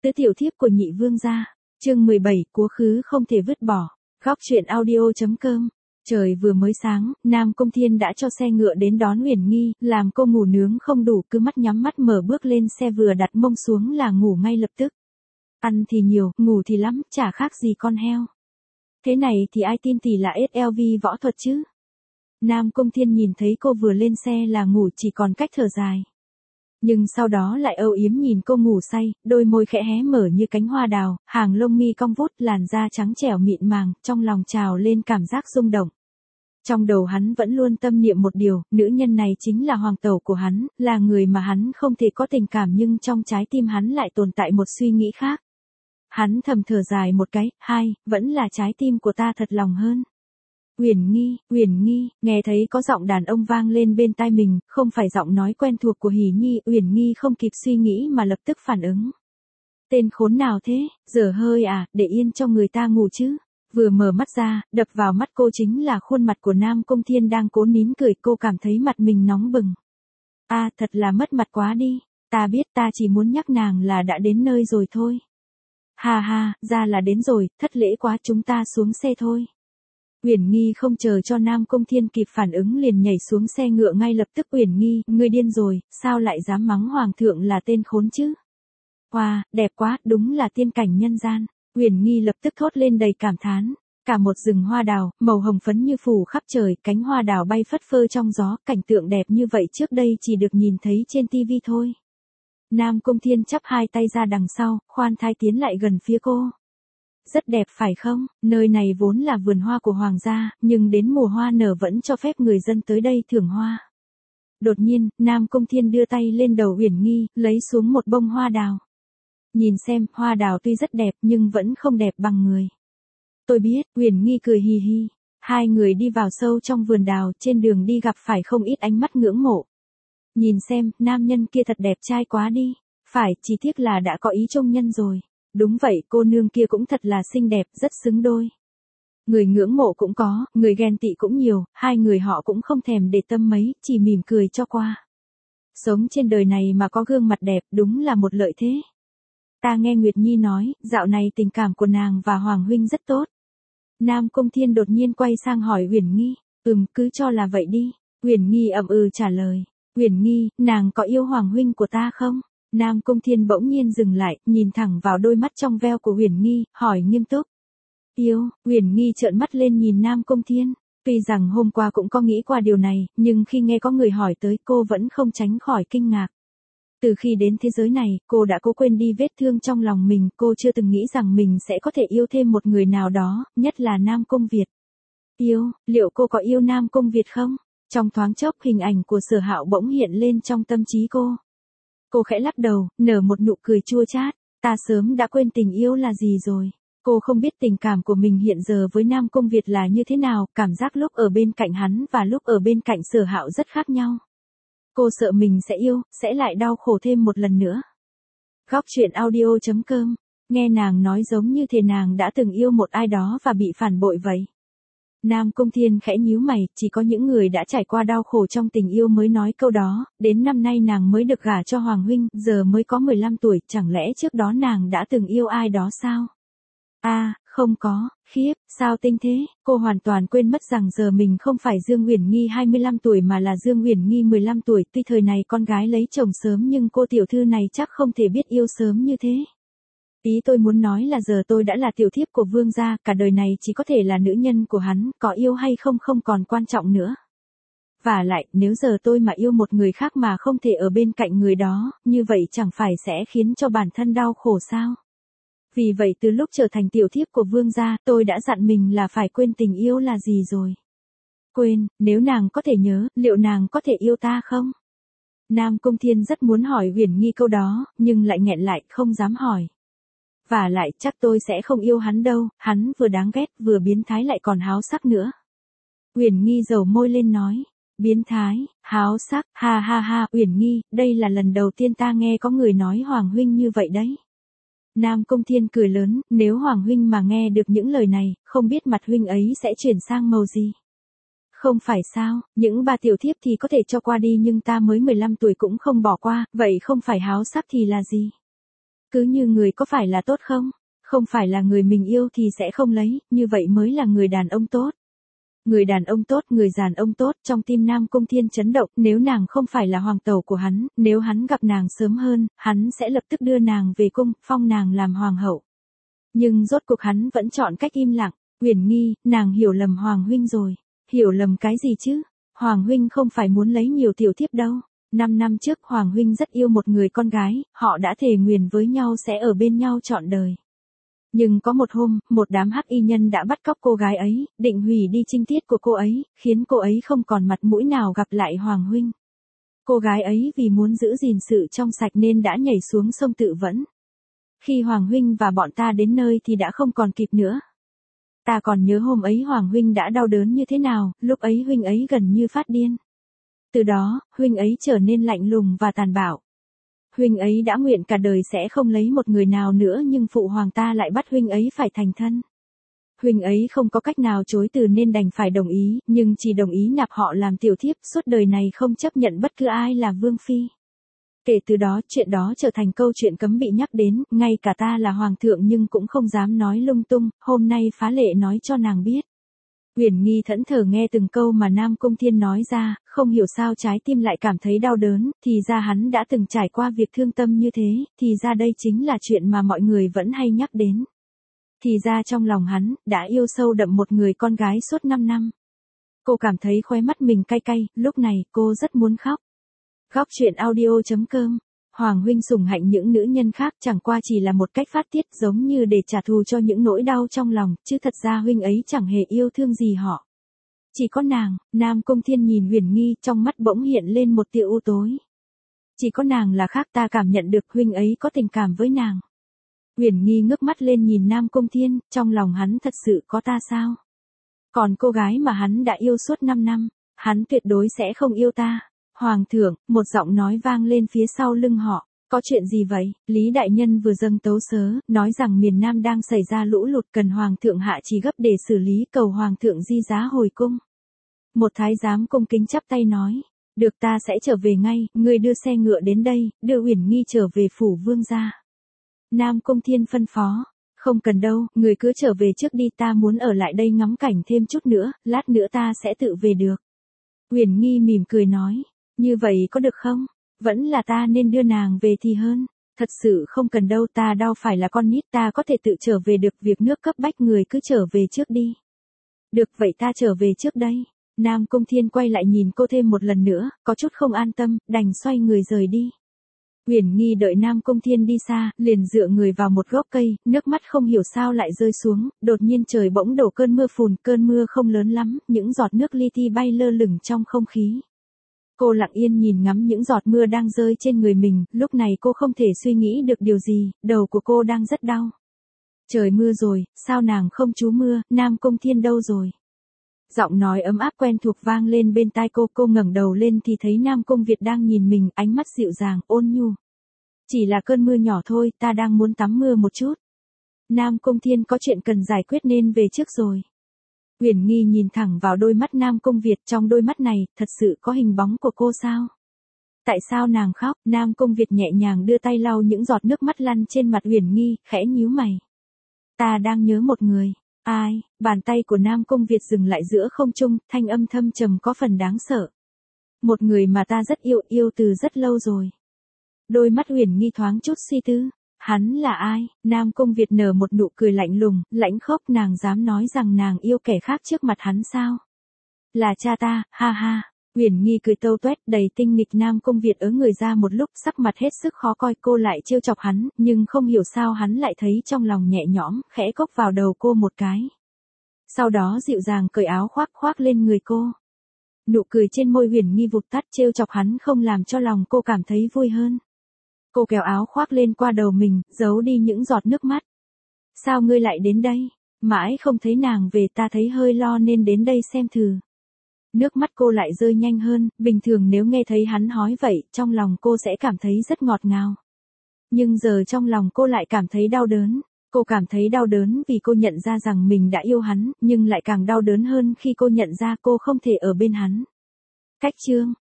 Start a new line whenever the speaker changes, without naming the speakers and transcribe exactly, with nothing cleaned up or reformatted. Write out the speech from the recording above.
Tứ tiểu thiếp của nhị vương gia, chương mười bảy, quá khứ không thể vứt bỏ. Góc truyện audio.com. Trời vừa mới sáng, Nam Công Thiên đã cho xe ngựa đến đón Uyển Nghi, làm cô ngủ nướng không đủ, cứ mắt nhắm mắt mở bước lên xe, vừa đặt mông xuống là ngủ ngay lập tức. Ăn thì nhiều, ngủ thì lắm, chả khác gì con heo. Thế này thì ai tin tỷ là ét lờ vê võ thuật chứ? Nam Công Thiên nhìn thấy cô vừa lên xe là ngủ, chỉ còn cách thở dài. Nhưng sau đó lại âu yếm nhìn cô ngủ say, đôi môi khẽ hé mở như cánh hoa đào, hàng lông mi cong vút, làn da trắng trẻo mịn màng, trong lòng trào lên cảm giác rung động. Trong đầu hắn vẫn luôn tâm niệm một điều, nữ nhân này chính là hoàng tẩu của hắn, là người mà hắn không thể có tình cảm, nhưng trong trái tim hắn lại tồn tại một suy nghĩ khác. Hắn thầm thở dài một cái, hai, vẫn là trái tim của ta thật lòng hơn. Uyển Nghi, Uyển Nghi, nghe thấy có giọng đàn ông vang lên bên tai mình, không phải giọng nói quen thuộc của Hỉ Nhi, Uyển Nghi không kịp suy nghĩ mà lập tức phản ứng. Tên khốn nào thế, dở hơi à, để yên cho người ta ngủ chứ. Vừa mở mắt ra, đập vào mắt cô chính là khuôn mặt của Nam Công Thiên đang cố nín cười, cô cảm thấy mặt mình nóng bừng. A, à, thật là mất mặt quá đi, ta biết, ta chỉ muốn nhắc nàng là đã đến nơi rồi thôi. Ha ha, ra là đến rồi, thất lễ quá, chúng ta xuống xe thôi. Uyển Nghi không chờ cho Nam Công Thiên kịp phản ứng liền nhảy xuống xe ngựa ngay lập tức. Uyển Nghi, ngươi điên rồi, sao lại dám mắng hoàng thượng là tên khốn chứ? Wow, đẹp quá, đúng là tiên cảnh nhân gian. Uyển Nghi lập tức thốt lên đầy cảm thán. Cả một rừng hoa đào, màu hồng phấn như phủ khắp trời, cánh hoa đào bay phất phơ trong gió, cảnh tượng đẹp như vậy trước đây chỉ được nhìn thấy trên tivi thôi. Nam Công Thiên chắp hai tay ra đằng sau, khoan thai tiến lại gần phía cô. Rất đẹp phải không, nơi này vốn là vườn hoa của hoàng gia, nhưng đến mùa hoa nở vẫn cho phép người dân tới đây thưởng hoa. Đột nhiên, Nam Công Thiên đưa tay lên đầu Uyển Nghi, lấy xuống một bông hoa đào. Nhìn xem, hoa đào tuy rất đẹp nhưng vẫn không đẹp bằng người. Tôi biết, Uyển Nghi cười hì hì. Hai người đi vào sâu trong vườn đào, trên đường đi gặp phải không ít ánh mắt ngưỡng mộ. Nhìn xem, nam nhân kia thật đẹp trai quá đi. Phải, chỉ tiếc là đã có ý trung nhân rồi. Đúng vậy, cô nương kia cũng thật là xinh đẹp, rất xứng đôi. Người ngưỡng mộ cũng có, người ghen tị cũng nhiều, hai người họ cũng không thèm để tâm mấy, chỉ mỉm cười cho qua. Sống trên đời này mà có gương mặt đẹp, đúng là một lợi thế. Ta nghe Nguyệt Nhi nói, dạo này tình cảm của nàng và Hoàng huynh rất tốt. Nam Công Thiên đột nhiên quay sang hỏi Uyển Nghi, ừm, cứ cho là vậy đi. Uyển Nghi ậm ừ trả lời. Uyển Nghi, nàng có yêu Hoàng huynh của ta không? Nam Công Thiên bỗng nhiên dừng lại, nhìn thẳng vào đôi mắt trong veo của Uyển Nghi, hỏi nghiêm túc. Yêu, Uyển Nghi trợn mắt lên nhìn Nam Công Thiên. Tuy rằng hôm qua cũng có nghĩ qua điều này, nhưng khi nghe có người hỏi tới cô vẫn không tránh khỏi kinh ngạc. Từ khi đến thế giới này, cô đã cố quên đi vết thương trong lòng mình, cô chưa từng nghĩ rằng mình sẽ có thể yêu thêm một người nào đó, nhất là Nam Công Việt. Yêu, liệu cô có yêu Nam Công Việt không? Trong thoáng chốc hình ảnh của Sở Hạo bỗng hiện lên trong tâm trí cô. Cô khẽ lắc đầu, nở một nụ cười chua chát, ta sớm đã quên tình yêu là gì rồi. Cô không biết tình cảm của mình hiện giờ với Nam Công Việt là như thế nào, cảm giác lúc ở bên cạnh hắn và lúc ở bên cạnh Sở Hạo rất khác nhau. Cô sợ mình sẽ yêu, sẽ lại đau khổ thêm một lần nữa. Góc truyện audio.com, nghe nàng nói giống như thể nàng đã từng yêu một ai đó và bị phản bội vậy. Nam Công Thiên khẽ nhíu mày, chỉ có những người đã trải qua đau khổ trong tình yêu mới nói câu đó, đến năm nay nàng mới được gả cho Hoàng huynh, giờ mới có mười lăm tuổi, chẳng lẽ trước đó nàng đã từng yêu ai đó sao? A, à, không có, khiếp, sao tinh thế, cô hoàn toàn quên mất rằng giờ mình không phải Dương Uyển Nghi hai mươi lăm tuổi mà là Dương Uyển Nghi mười lăm tuổi, tuy thời này con gái lấy chồng sớm nhưng cô tiểu thư này chắc không thể biết yêu sớm như thế. Ý tôi muốn nói là giờ tôi đã là tiểu thiếp của vương gia, cả đời này chỉ có thể là nữ nhân của hắn, có yêu hay không không còn quan trọng nữa. Và lại, nếu giờ tôi mà yêu một người khác mà không thể ở bên cạnh người đó, như vậy chẳng phải sẽ khiến cho bản thân đau khổ sao? Vì vậy từ lúc trở thành tiểu thiếp của vương gia, tôi đã dặn mình là phải quên tình yêu là gì rồi. Quên, nếu nàng có thể nhớ, liệu nàng có thể yêu ta không? Nam Công Thiên rất muốn hỏi Uyển Nghi câu đó, nhưng lại nghẹn lại, không dám hỏi. Và lại chắc tôi sẽ không yêu hắn đâu, hắn vừa đáng ghét, vừa biến thái lại còn háo sắc nữa. Uyển Nghi dầu môi lên nói, biến thái, háo sắc, ha ha ha, Uyển Nghi, đây là lần đầu tiên ta nghe có người nói Hoàng huynh như vậy đấy. Nam Công Thiên cười lớn, nếu Hoàng huynh mà nghe được những lời này, không biết mặt huynh ấy sẽ chuyển sang màu gì. Không phải sao, những bà tiểu thiếp thì có thể cho qua đi nhưng ta mới mười lăm tuổi cũng không bỏ qua, vậy không phải háo sắc thì là gì? Cứ như người có phải là tốt không? Không phải là người mình yêu thì sẽ không lấy, như vậy mới là người đàn ông tốt. Người đàn ông tốt, người đàn ông tốt, trong tim Nam Cung Thiên chấn động, nếu nàng không phải là hoàng tẩu của hắn, nếu hắn gặp nàng sớm hơn, hắn sẽ lập tức đưa nàng về cung, phong nàng làm hoàng hậu. Nhưng rốt cuộc hắn vẫn chọn cách im lặng. Uyển Nghi, nàng hiểu lầm Hoàng huynh rồi. Hiểu lầm cái gì chứ? Hoàng huynh không phải muốn lấy nhiều tiểu thiếp đâu. Năm năm trước Hoàng huynh rất yêu một người con gái, họ đã thề nguyền với nhau sẽ ở bên nhau trọn đời. Nhưng có một hôm, một đám hắc y nhân đã bắt cóc cô gái ấy, định hủy đi trinh tiết của cô ấy, khiến cô ấy không còn mặt mũi nào gặp lại Hoàng huynh. Cô gái ấy vì muốn giữ gìn sự trong sạch nên đã nhảy xuống sông tự vẫn. Khi Hoàng huynh và bọn ta đến nơi thì đã không còn kịp nữa. Ta còn nhớ hôm ấy Hoàng huynh đã đau đớn như thế nào, lúc ấy huynh ấy gần như phát điên. Từ đó, huynh ấy trở nên lạnh lùng và tàn bạo. Huynh ấy đã nguyện cả đời sẽ không lấy một người nào nữa nhưng phụ hoàng ta lại bắt huynh ấy phải thành thân. Huynh ấy không có cách nào chối từ nên đành phải đồng ý, nhưng chỉ đồng ý nạp họ làm tiểu thiếp, suốt đời này không chấp nhận bất cứ ai là vương phi. Kể từ đó, chuyện đó trở thành câu chuyện cấm bị nhắc đến, ngay cả ta là hoàng thượng nhưng cũng không dám nói lung tung, hôm nay phá lệ nói cho nàng biết. Uyển Nghi thẫn thờ nghe từng câu mà Nam Cung Thiên nói ra, không hiểu sao trái tim lại cảm thấy đau đớn, thì ra hắn đã từng trải qua việc thương tâm như thế, thì ra đây chính là chuyện mà mọi người vẫn hay nhắc đến. Thì ra trong lòng hắn, đã yêu sâu đậm một người con gái suốt năm năm. Cô cảm thấy khóe mắt mình cay cay, lúc này cô rất muốn khóc. Góc truyện audio chấm com. Hoàng huynh sủng hạnh những nữ nhân khác chẳng qua chỉ là một cách phát tiết giống như để trả thù cho những nỗi đau trong lòng, chứ thật ra huynh ấy chẳng hề yêu thương gì họ. Chỉ có nàng. Nam Cung Thiên nhìn Uyển Nghi, trong mắt bỗng hiện lên một tia u tối. Chỉ có nàng là khác, ta cảm nhận được huynh ấy có tình cảm với nàng. Uyển Nghi ngước mắt lên nhìn Nam Cung Thiên, trong lòng hắn thật sự có ta sao? Còn cô gái mà hắn đã yêu suốt năm năm, hắn tuyệt đối sẽ không yêu ta. Hoàng thượng, một giọng nói vang lên phía sau lưng họ. Có chuyện gì vậy? Lý đại nhân vừa dâng tấu sớ, nói rằng miền Nam đang xảy ra lũ lụt cần hoàng thượng hạ chỉ gấp để xử lý, cầu hoàng thượng di giá hồi cung. Một thái giám cung kính chắp tay nói, được, ta sẽ trở về ngay, ngươi đưa xe ngựa đến đây, đưa Uyển Nghi trở về phủ vương gia. Nam Cung Thiên phân phó, không cần đâu, người cứ trở về trước đi, ta muốn ở lại đây ngắm cảnh thêm chút nữa, lát nữa ta sẽ tự về được. Uyển Nghi mỉm cười nói, như vậy có được không? Vẫn là ta nên đưa nàng về thì hơn. Thật sự không cần đâu, ta đâu phải là con nít, ta có thể tự trở về được, việc nước cấp bách người cứ trở về trước đi. Được, vậy ta trở về trước đây. Nam Cung Thiên quay lại nhìn cô thêm một lần nữa, có chút không an tâm, đành xoay người rời đi. Uyển Nghi đợi Nam Cung Thiên đi xa, liền dựa người vào một gốc cây, nước mắt không hiểu sao lại rơi xuống, đột nhiên trời bỗng đổ cơn mưa phùn, cơn mưa không lớn lắm, những giọt nước li ti bay lơ lửng trong không khí. Cô lặng yên nhìn ngắm những giọt mưa đang rơi trên người mình, lúc này cô không thể suy nghĩ được điều gì, đầu của cô đang rất đau. Trời mưa rồi, sao nàng không trú mưa, Nam Cung Thiên đâu rồi? Giọng nói ấm áp quen thuộc vang lên bên tai cô, cô ngẩng đầu lên thì thấy Nam Cung Việt đang nhìn mình, ánh mắt dịu dàng, ôn nhu. Chỉ là cơn mưa nhỏ thôi, ta đang muốn tắm mưa một chút. Nam Cung Thiên có chuyện cần giải quyết nên về trước rồi. Uyển Nghi nhìn thẳng vào đôi mắt Nam Cung Việt, trong đôi mắt này, thật sự có hình bóng của cô sao? Tại sao nàng khóc? Nam Cung Việt nhẹ nhàng đưa tay lau những giọt nước mắt lăn trên mặt Uyển Nghi, khẽ nhíu mày. Ta đang nhớ một người. Ai? Bàn tay của Nam Cung Việt dừng lại giữa không trung, thanh âm thâm trầm có phần đáng sợ. Một người mà ta rất yêu, yêu từ rất lâu rồi. Đôi mắt Uyển Nghi thoáng chút suy tư. Hắn là ai? Nam Cung Việt nở một nụ cười lạnh lùng, lãnh khốc, nàng dám nói rằng nàng yêu kẻ khác trước mặt hắn sao? Là cha ta, ha ha. Uyển Nghi cười tâu tuét, đầy tinh nghịch. Nam Cung Việt ớ người ra một lúc, sắc mặt hết sức khó coi, cô lại trêu chọc hắn, nhưng không hiểu sao hắn lại thấy trong lòng nhẹ nhõm, khẽ cốc vào đầu cô một cái. Sau đó dịu dàng cởi áo khoác khoác lên người cô. Nụ cười trên môi Uyển Nghi vụt tắt, trêu chọc hắn không làm cho lòng cô cảm thấy vui hơn. Cô kéo áo khoác lên qua đầu mình, giấu đi những giọt nước mắt. Sao ngươi lại đến đây? Mãi không thấy nàng về, ta thấy hơi lo nên đến đây xem thử. Nước mắt cô lại rơi nhanh hơn, bình thường nếu nghe thấy hắn nói vậy, trong lòng cô sẽ cảm thấy rất ngọt ngào. Nhưng giờ trong lòng cô lại cảm thấy đau đớn. Cô cảm thấy đau đớn vì cô nhận ra rằng mình đã yêu hắn, nhưng lại càng đau đớn hơn khi cô nhận ra cô không thể ở bên hắn. Cách chương